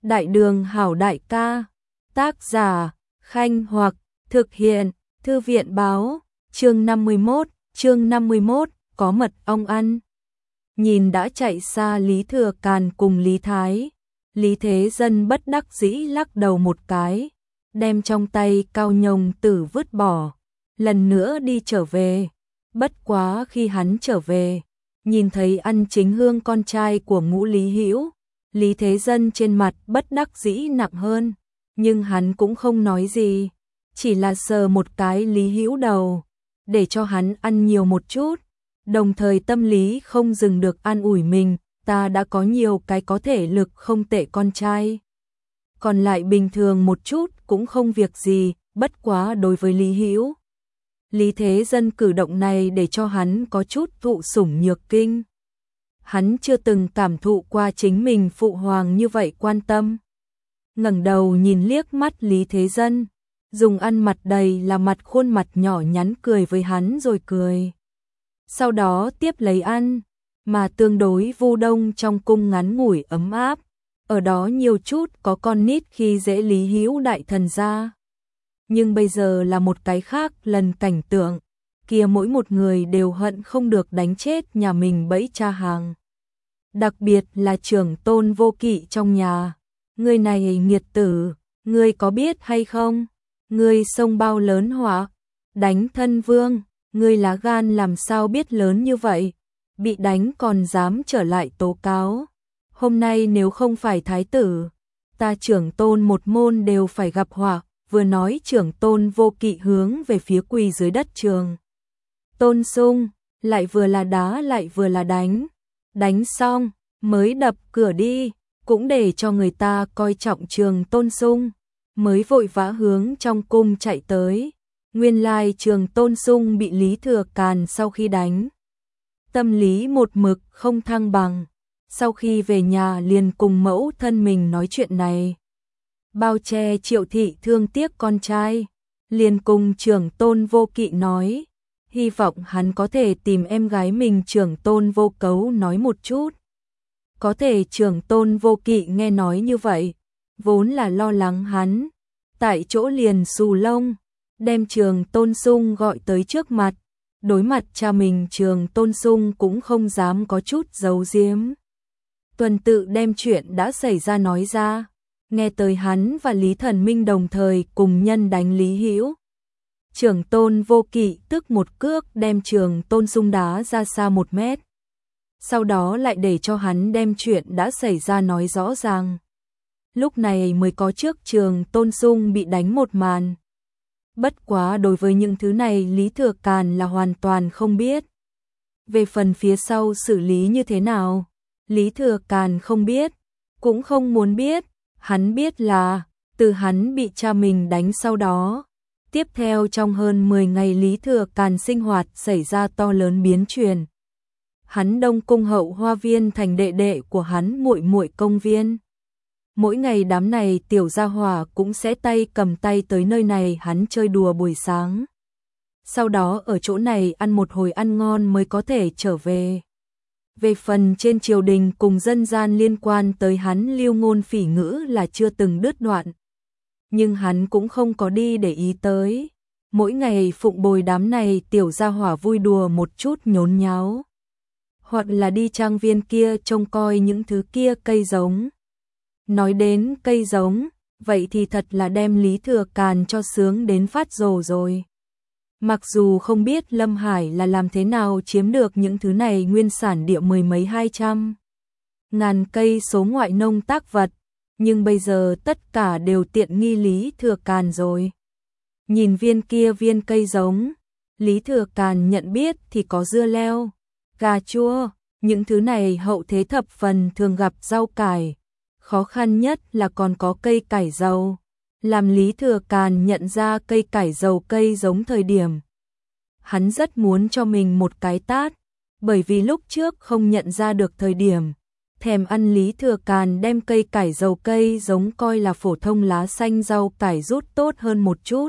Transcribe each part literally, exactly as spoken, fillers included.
Đại đường hảo đại ca. Tác giả, Khanh Hoặc, thực hiện, Thư viện báo, chương năm mươi mốt, chương năm mươi mốt, có mật ong ăn. Nhìn đã chạy xa Lý Thừa Càn cùng Lý Thái, Lý Thế Dân bất đắc dĩ lắc đầu một cái, đem trong tay cao nhông tử vứt bỏ, lần nữa đi trở về. Bất quá khi hắn trở về, nhìn thấy Ăn Chính Hương con trai của Ngũ Lý Hữu, Lý Thế Dân trên mặt bất đắc dĩ nặng hơn, nhưng hắn cũng không nói gì, chỉ là sờ một cái Lý Hữu đầu, để cho hắn ăn nhiều một chút, đồng thời tâm lý không dừng được an ủi mình, ta đã có nhiều cái có thể lực không tệ con trai. Còn lại bình thường một chút cũng không việc gì, bất quá đối với Lý Hữu, Lý Thế Dân cử động này để cho hắn có chút thụ sủng nhược kinh. Hắn chưa từng cảm thụ qua chính mình phụ hoàng như vậy quan tâm. Ngẩng đầu nhìn liếc mắt Lý Thế Dân, dùng ăn mặt đầy là mặt khuôn mặt nhỏ nhắn cười với hắn rồi cười. Sau đó tiếp lấy ăn, mà tương đối Vu Đông trong cung ngắn ngủi ấm áp, ở đó nhiều chút có con nít khi dễ Lý Hữu đại thần ra. Nhưng bây giờ là một cái khác lần cảnh tượng, kia mỗi một người đều hận không được đánh chết nhà mình bẫy cha hàng. Đặc biệt là trưởng tôn Vô Kỵ trong nhà. Người này nghiệt tử, ngươi có biết hay không? Ngươi xông bao lớn hỏa, đánh thân vương, ngươi lá gan làm sao biết lớn như vậy? Bị đánh còn dám trở lại tố cáo. Hôm nay nếu không phải thái tử, ta trưởng tôn một môn đều phải gặp họa. Vừa nói trưởng tôn Vô Kỵ hướng về phía quỳ dưới đất trường Tôn Sung, lại vừa là đá lại vừa là đánh. Đánh xong, mới đập cửa đi, cũng để cho người ta coi trọng trường Tôn Sung, mới vội vã hướng trong cung chạy tới. Nguyên lai trường Tôn Sung bị Lý Thừa Càn sau khi đánh. Tâm lý một mực không thăng bằng, sau khi về nhà liền cùng mẫu thân mình nói chuyện này. Bao che Triệu thị thương tiếc con trai, liền cùng trưởng tôn Vô Kỵ nói, hy vọng hắn có thể tìm em gái mình trưởng tôn Vô Cấu nói một chút. Có thể trưởng tôn Vô Kỵ nghe nói như vậy, vốn là lo lắng hắn, tại chỗ liền xù lông, đem trường Tôn Sung gọi tới trước mặt, đối mặt cha mình trường Tôn Sung cũng không dám có chút giấu giếm. Tuần tự đem chuyện đã xảy ra nói ra. Nghe tới hắn và Lý Thần Minh đồng thời cùng nhân đánh Lý Hữu. Trưởng tôn Vô Kỵ tức một cước đem trường Tôn Sung đá ra xa một mét. Sau đó lại để cho hắn đem chuyện đã xảy ra nói rõ ràng. Lúc này mới có trước trường Tôn Sung bị đánh một màn. Bất quá đối với những thứ này Lý Thừa Càn là hoàn toàn không biết. Về phần phía sau xử lý như thế nào, Lý Thừa Càn không biết, cũng không muốn biết. Hắn biết là, từ hắn bị cha mình đánh sau đó, tiếp theo trong hơn mười ngày Lý Thừa Càn sinh hoạt xảy ra to lớn biến chuyển. Hắn Đông Cung hậu hoa viên thành đệ đệ của hắn muội muội công viên. Mỗi ngày đám này tiểu gia hỏa cũng sẽ tay cầm tay tới nơi này hắn chơi đùa buổi sáng. Sau đó ở chỗ này ăn một hồi ăn ngon mới có thể trở về. Về phần trên triều đình cùng dân gian liên quan tới hắn lưu ngôn phỉ ngữ là chưa từng đứt đoạn. Nhưng hắn cũng không có đi để ý tới. Mỗi ngày phụng bồi đám này tiểu gia hỏa vui đùa một chút nhốn nháo. Hoặc là đi trang viên kia trông coi những thứ kia cây giống. Nói đến cây giống, vậy thì thật là đem Lý Thừa Càn cho sướng đến phát rồ rồi. Mặc dù không biết Lâm Hải là làm thế nào chiếm được những thứ này nguyên sản địa mười mấy hai trăm ngàn cây số ngoại nông tác vật, nhưng bây giờ tất cả đều tiện nghi Lý Thừa Càn rồi. Nhìn viên kia viên cây giống, Lý Thừa Càn nhận biết thì có dưa leo, cà chua, những thứ này hậu thế thập phần thường gặp rau cải, khó khăn nhất là còn có cây cải dầu. Làm Lý Thừa Càn nhận ra cây cải dầu cây giống thời điểm. Hắn rất muốn cho mình một cái tát, bởi vì lúc trước không nhận ra được thời điểm. Thèm ăn Lý Thừa Càn đem cây cải dầu cây giống coi là phổ thông lá xanh rau cải rút tốt hơn một chút.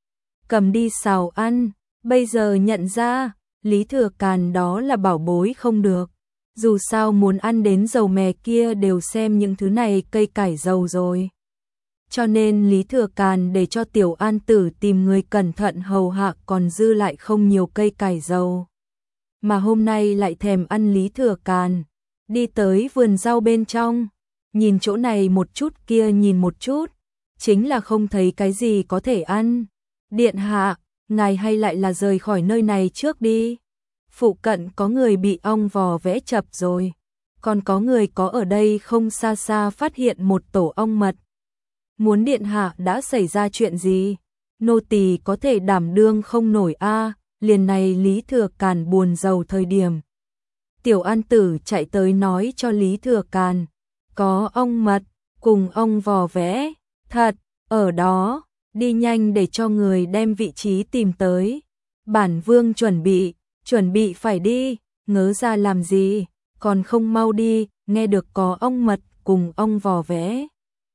Cầm đi xào ăn, bây giờ nhận ra, Lý Thừa Càn đó là bảo bối không được. Dù sao muốn ăn đến dầu mè kia đều xem những thứ này cây cải dầu rồi. Cho nên Lý Thừa Càn để cho Tiểu An Tử tìm người cẩn thận hầu hạ, còn dư lại không nhiều cây cải dầu. Mà hôm nay lại thèm ăn Lý Thừa Càn. Đi tới vườn rau bên trong, nhìn chỗ này một chút kia nhìn một chút, chính là không thấy cái gì có thể ăn. Điện hạ, ngài hay lại là rời khỏi nơi này trước đi. Phụ cận có người bị ong vò vẽ chập rồi. Còn có người có ở đây không xa xa phát hiện một tổ ong mật. Muốn điện hạ đã xảy ra chuyện gì? Nô tỳ có thể đảm đương không nổi a. Liền này Lý Thừa Càn buồn rầu thời điểm. Tiểu An Tử chạy tới nói cho Lý Thừa Càn. Có ong mật, cùng ong vò vẽ. Thật, ở đó, đi nhanh để cho người đem vị trí tìm tới. Bản vương chuẩn bị, chuẩn bị phải đi, ngớ ra làm gì, còn không mau đi, nghe được có ong mật cùng ong vò vẽ.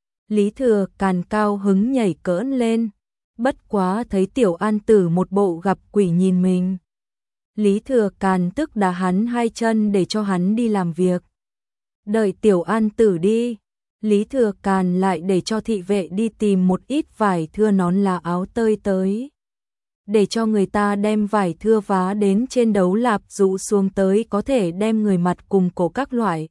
Lý Thừa Càn cao hứng nhảy cỡn lên, bất quá thấy Tiểu An Tử một bộ gặp quỷ nhìn mình. Lý Thừa Càn tức đá hắn hai chân để cho hắn đi làm việc. Đợi Tiểu An Tử đi, Lý Thừa Càn lại để cho thị vệ đi tìm một ít vải thưa nón lá áo tơi tới. Để cho người ta đem vải thưa vá đến trên đấu lạp dụ xuống tới, có thể đem người mặt cùng cổ các loại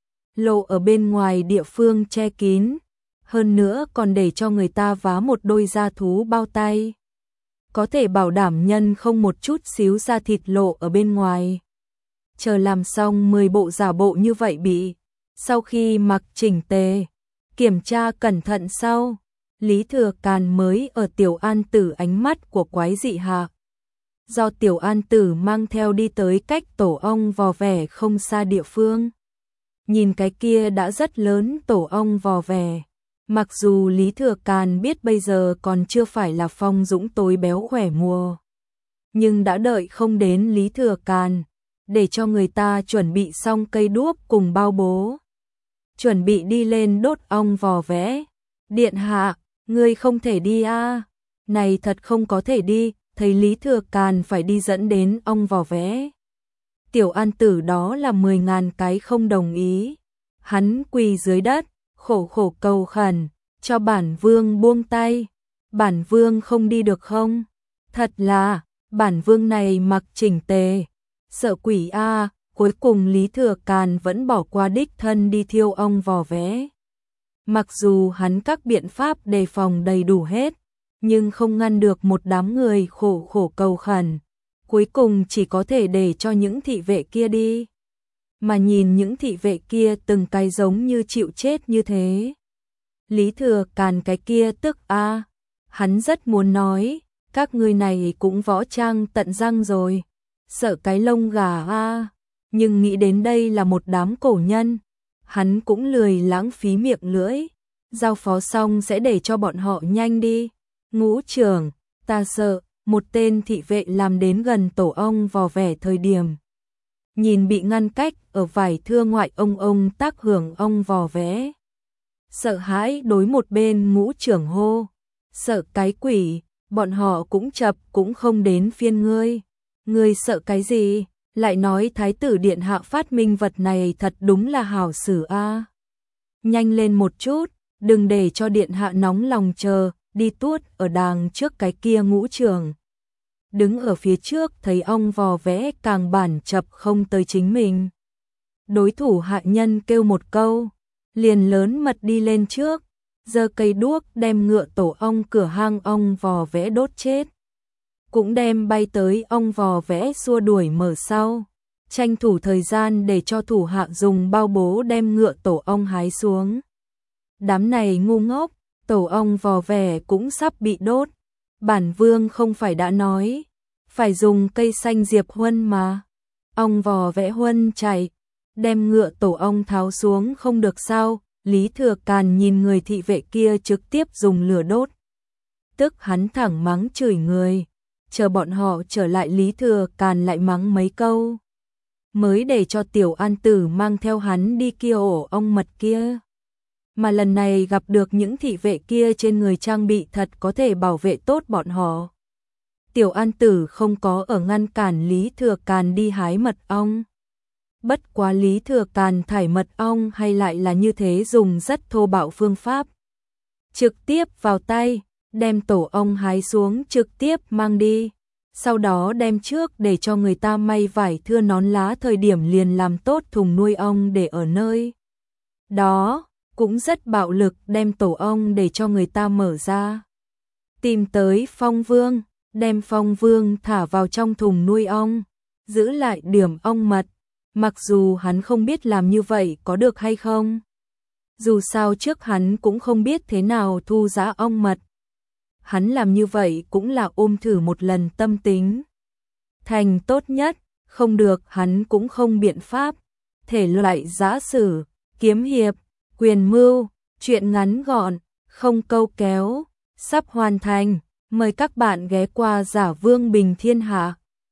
lộ ở bên ngoài địa phương che kín. Hơn nữa còn để cho người ta vá một đôi da thú bao tay, có thể bảo đảm nhân không một chút xíu da thịt lộ ở bên ngoài. Chờ làm xong mười bộ giả bộ như vậy bị, sau khi mặc chỉnh tề, kiểm tra cẩn thận sau, Lý Thừa Càn mới ở Tiểu An Tử ánh mắt của quái dị hạ. Do Tiểu An Tử mang theo đi tới cách tổ ong vò vẽ không xa địa phương. Nhìn cái kia đã rất lớn tổ ong vò vẽ. Mặc dù Lý Thừa Càn biết bây giờ còn chưa phải là phong dũng tối béo khỏe mùa, nhưng đã đợi không đến Lý Thừa Càn, để cho người ta chuẩn bị xong cây đuốc cùng bao bố. Chuẩn bị đi lên đốt ong vò vẽ. Điện hạ, ngươi không thể đi a. Này thật không có thể đi, thấy Lý Thừa Càn phải đi dẫn đến ong vò vẽ. Tiểu An Tử đó là mười ngàn cái không đồng ý. Hắn quỳ dưới đất, khổ khổ cầu khẩn, cho bản vương buông tay. Bản vương không đi được không? Thật là, bản vương này mặc chỉnh tề. Sợ quỷ a. Cuối cùng Lý Thừa Càn vẫn bỏ qua đích thân đi thiêu ong vò vẽ. Mặc dù hắn các biện pháp đề phòng đầy đủ hết, nhưng không ngăn được một đám người khổ khổ cầu khẩn. Cuối cùng chỉ có thể để cho những thị vệ kia đi. Mà nhìn những thị vệ kia từng cái giống như chịu chết như thế. Lý Thừa Càn cái kia tức a. Hắn rất muốn nói, các ngươi này cũng võ trang tận răng rồi. Sợ cái lông gà a. Nhưng nghĩ đến đây là một đám cổ nhân, hắn cũng lười lãng phí miệng lưỡi. Giao phó xong sẽ để cho bọn họ nhanh đi. Ngũ trưởng, ta sợ. Một tên thị vệ làm đến gần tổ ong vò vẽ thời điểm, nhìn bị ngăn cách ở vải thưa ngoại ông ông tác hưởng ong vò vẽ. Sợ hãi đối một bên ngũ trưởng hô, sợ cái quỷ, bọn họ cũng chập cũng không đến phiên ngươi. Ngươi sợ cái gì? Lại nói thái tử điện hạ phát minh vật này thật đúng là hảo sử a. Nhanh lên một chút, đừng để cho điện hạ nóng lòng chờ. Đi tuốt ở đàng trước cái kia ngũ trưởng. Đứng ở phía trước thấy ong vò vẽ càng bản chập không tới chính mình. Đối thủ hạ nhân kêu một câu, liền lớn mật đi lên trước, giơ cây đuốc đem ngựa tổ ong cửa hang ong vò vẽ đốt chết. Cũng đem bay tới ong vò vẽ xua đuổi mở sau, tranh thủ thời gian để cho thủ hạ dùng bao bố đem ngựa tổ ong hái xuống. Đám này ngu ngốc, tổ ong vò vẽ cũng sắp bị đốt. Bản vương không phải đã nói, phải dùng cây xanh diệp huân mà. Ong vò vẽ huân chạy, đem ngựa tổ ong tháo xuống không được sao? Lý Thừa Càn nhìn người thị vệ kia trực tiếp dùng lửa đốt. Tức hắn thẳng mắng chửi người, chờ bọn họ trở lại Lý Thừa Càn lại mắng mấy câu. Mới để cho Tiểu An Tử mang theo hắn đi kia ổ ong mật kia. Mà lần này gặp được những thị vệ kia trên người trang bị thật có thể bảo vệ tốt bọn họ. Tiểu An Tử không có ở ngăn cản Lý Thừa Càn đi hái mật ong. Bất quá Lý Thừa Càn thải mật ong hay lại là như thế, dùng rất thô bạo phương pháp. Trực tiếp vào tay, đem tổ ong hái xuống trực tiếp mang đi. Sau đó đem trước để cho người ta may vải thưa nón lá, thời điểm liền làm tốt thùng nuôi ong để ở nơi đó. Cũng rất bạo lực, đem tổ ong để cho người ta mở ra. Tìm tới Phong Vương, đem Phong Vương thả vào trong thùng nuôi ong, giữ lại điểm ong mật. Mặc dù hắn không biết làm như vậy có được hay không. Dù sao trước hắn cũng không biết thế nào thu giá ong mật. Hắn làm như vậy cũng là ôm thử một lần tâm tính. Thành tốt nhất, không được hắn cũng không biện pháp. Thể loại giã sử, kiếm hiệp, quyền mưu, truyện ngắn gọn, không câu kéo, sắp hoàn thành. Mời các bạn ghé qua Giả Vương Bình Thiên Hạ.